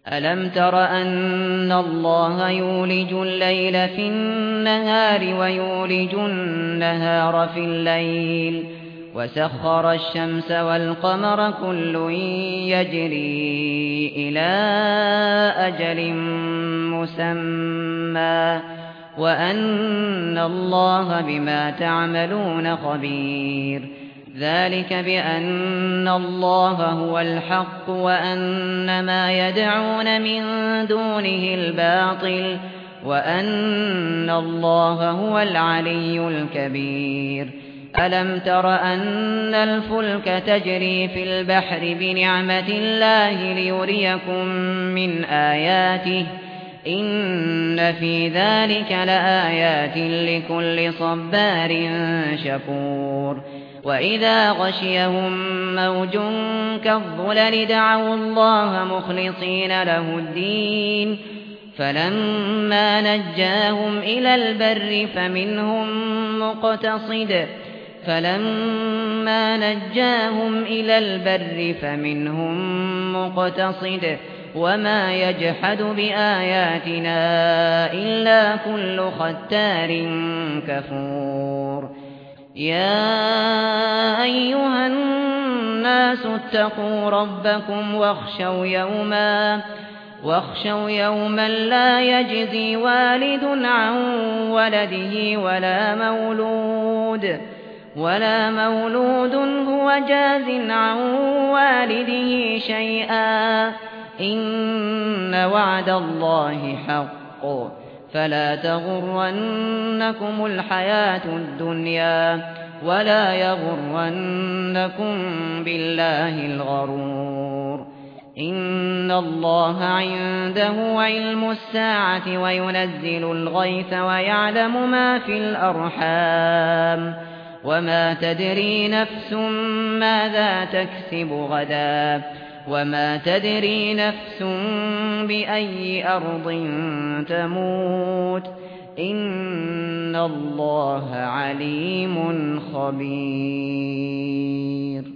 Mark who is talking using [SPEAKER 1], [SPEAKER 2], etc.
[SPEAKER 1] ألم تر أن الله يولج الليل في النهار ويولج النهار في الليل وسخر الشمس والقمر كل يجري إلى أجل مسمى وأن الله بما تعملون خبير ذلك بأن الله هو الحق وأن ما يدعون من دونه الباطل وأن الله هو العلي الكبير ألم تر أن الفلك تجري في البحر بنعمة الله ليريكم من آياته إن في ذلك لآيات لكل صبار شكور وإذا غشيهم موج كالظلل دعوا الله مخلصين له الدين فلما نجاهم إلى البر فمنهم مقتصد وما يجحد بآياتنا إلا كل ختار كفور يا أيها الناس اتقوا ربكم واخشوا يوما لا يجزي والد عن ولده ولا مولود هو جاز عن والده شيئا إن وعد الله حق فلا تغرنكم الحياة الدنيا ولا يغرنكم بالله الغرور إن الله عنده علم الساعة وينزل الغيث ويعلم ما في الأرحام وما تدري نفس ماذا تكسب غدا وما تدري نفس بأي أرض تموت إن الله عليم خبير